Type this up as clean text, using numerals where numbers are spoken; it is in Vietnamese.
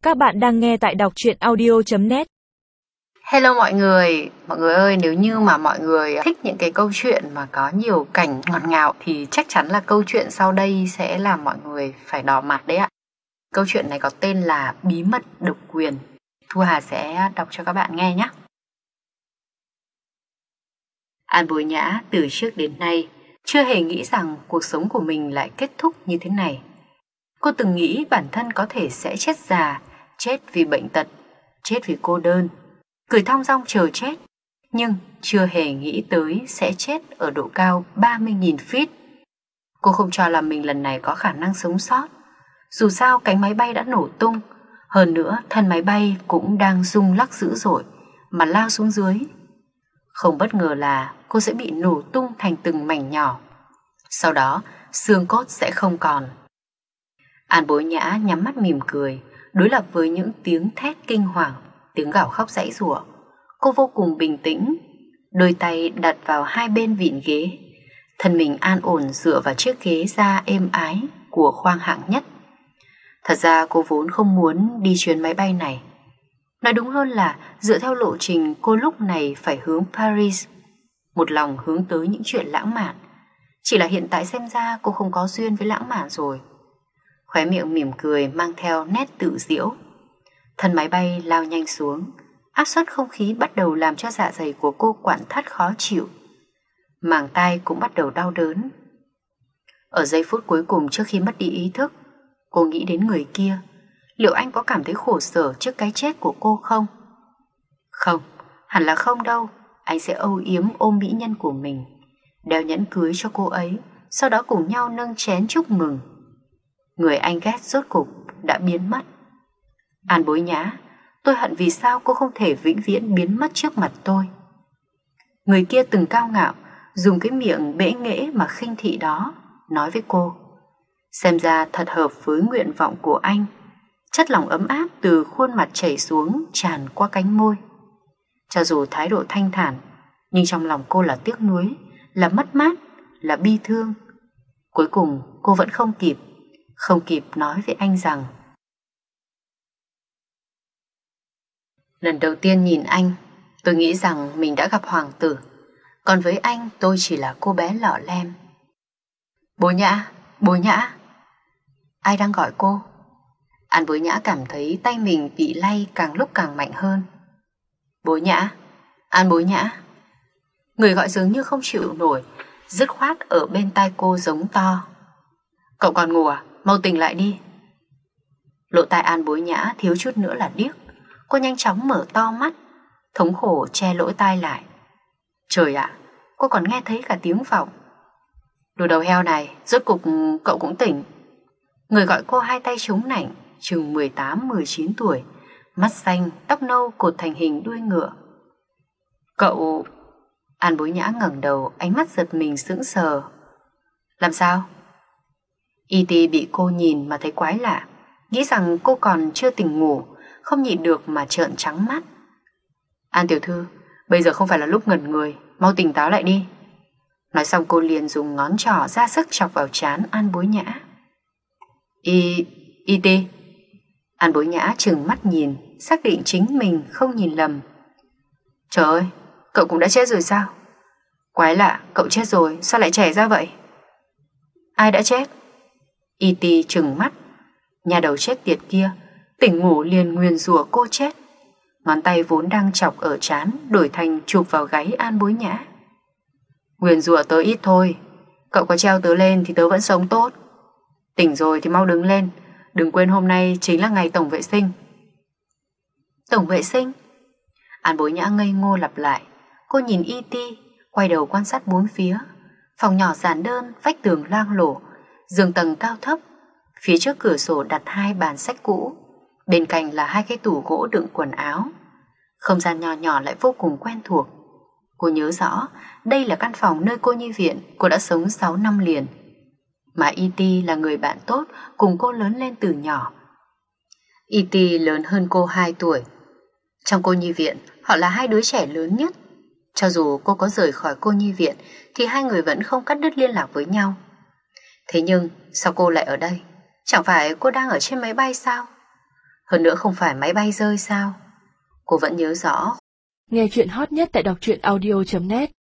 Các bạn đang nghe tại đọc truyện audio.net. Hello mọi người ơi, nếu như mà mọi người thích những cái câu chuyện mà có nhiều cảnh ngọt ngào thì chắc chắn là câu chuyện sau đây sẽ làm mọi người phải đỏ mặt đấy ạ. Câu chuyện này có tên là Bí mật độc quyền. Thu Hà sẽ đọc cho các bạn nghe nhé. An Bối Nhã từ trước đến nay chưa hề nghĩ rằng cuộc sống của mình lại kết thúc như thế này. Cô từng nghĩ bản thân có thể sẽ chết già, chết vì bệnh tật, chết vì cô đơn, cười thong dong chờ chết, nhưng chưa hề nghĩ tới sẽ chết ở độ cao 30.000 feet. Cô không cho là mình lần này có khả năng sống sót. Dù sao cánh máy bay đã nổ tung, hơn nữa thân máy bay cũng đang rung lắc dữ dội mà lao xuống dưới. Không bất ngờ là cô sẽ bị nổ tung thành từng mảnh nhỏ. Sau đó xương cốt sẽ không còn. An Bối Nhã nhắm mắt mỉm cười, đối lập với những tiếng thét kinh hoàng, tiếng gào khóc giãy giụa. Cô vô cùng bình tĩnh, đôi tay đặt vào hai bên vịn ghế, thân mình an ổn dựa vào chiếc ghế da êm ái của khoang hạng nhất. Thật ra cô vốn không muốn đi chuyến máy bay này. Nói đúng hơn là dựa theo lộ trình cô lúc này phải hướng Paris, một lòng hướng tới những chuyện lãng mạn. Chỉ là hiện tại xem ra cô không có duyên với lãng mạn rồi. Khóe miệng mỉm cười mang theo nét tự giễu. Thân máy bay lao nhanh xuống, áp suất không khí bắt đầu làm cho dạ dày của cô quặn thắt khó chịu. Màng tai cũng bắt đầu đau đớn. Ở giây phút cuối cùng trước khi mất đi ý thức, cô nghĩ đến người kia. Liệu anh có cảm thấy khổ sở trước cái chết của cô không? Không, hẳn là không đâu. Anh sẽ âu yếm ôm mỹ nhân của mình, đeo nhẫn cưới cho cô ấy, sau đó cùng nhau nâng chén chúc mừng. Người anh ghét rốt cục đã biến mất. An Bối Nhã, tôi hận vì sao cô không thể vĩnh viễn biến mất trước mặt tôi. Người kia từng cao ngạo, dùng cái miệng bẽ nghễ mà khinh thị đó, nói với cô. Xem ra thật hợp với nguyện vọng của anh. Chất lỏng ấm áp từ khuôn mặt chảy xuống tràn qua cánh môi. Cho dù thái độ thanh thản, nhưng trong lòng cô là tiếc nuối, là mất mát, là bi thương. Cuối cùng cô vẫn không kịp nói với anh rằng lần đầu tiên nhìn anh, tôi nghĩ rằng mình đã gặp hoàng tử, còn với anh tôi chỉ là cô bé lọ lem. Bối Nhã, Bối Nhã. Ai đang gọi cô? An Bối Nhã cảm thấy tay mình bị lay càng lúc càng mạnh hơn. Bối Nhã, An Bối Nhã. Người gọi dường như không chịu nổi, dứt khoát ở bên tai cô giống to. Cậu còn ngủ à? Mau tỉnh lại đi. Lỗ tai An Bối Nhã thiếu chút nữa là điếc. Cô nhanh chóng mở to mắt, thống khổ che lỗ tai lại. Trời ạ, cô còn nghe thấy cả tiếng vọng. Đồ đầu heo này, rốt cục cậu cũng tỉnh. Người gọi cô hai tay chống nạnh, chừng 18-19 tuổi, mắt xanh, tóc nâu cột thành hình đuôi ngựa. Cậu... An Bối Nhã ngẩng đầu, ánh mắt giật mình sững sờ. Làm sao? E.T. bị cô nhìn mà thấy quái lạ, nghĩ rằng cô còn chưa tỉnh ngủ, không nhịn được mà trợn trắng mắt. An tiểu thư, bây giờ không phải là lúc ngẩn người, mau tỉnh táo lại đi. Nói xong cô liền dùng ngón trỏ ra sức chọc vào trán An Bối Nhã. E.T. An Bối Nhã trừng mắt nhìn, xác định chính mình không nhìn lầm. Trời ơi, cậu cũng đã chết rồi sao? Quái lạ, cậu chết rồi, sao lại trẻ ra vậy? Ai đã chết? E.T. trừng mắt. Nhà đầu chết tiệt kia, tỉnh ngủ liền nguyền rủa cô chết. Ngón tay vốn đang chọc ở trán đổi thành chụp vào gáy An Bối Nhã. Nguyền rủa tớ ít thôi, cậu có treo tớ lên thì tớ vẫn sống tốt. Tỉnh rồi thì mau đứng lên, đừng quên hôm nay chính là ngày tổng vệ sinh. Tổng vệ sinh? An Bối Nhã ngây ngô lặp lại. Cô nhìn E.T. quay đầu quan sát bốn phía. Phòng nhỏ giản đơn, vách tường loang lổ, giường tầng cao thấp. Phía trước cửa sổ đặt hai bàn sách cũ, bên cạnh là hai cái tủ gỗ đựng quần áo. Không gian nhỏ nhỏ lại vô cùng quen thuộc. Cô nhớ rõ đây là căn phòng nơi cô nhi viện cô đã sống 6 năm liền. Mà E.T. là người bạn tốt cùng cô lớn lên từ nhỏ. E.T. lớn hơn cô 2 tuổi. Trong cô nhi viện, họ là hai đứa trẻ lớn nhất. Cho dù cô có rời khỏi cô nhi viện thì hai người vẫn không cắt đứt liên lạc với nhau. Thế nhưng sao cô lại ở đây? Chẳng phải cô đang ở trên máy bay sao? Hơn nữa không phải máy bay rơi sao? Cô vẫn nhớ rõ. Nghe chuyện hot nhất tại đọc truyện audio.net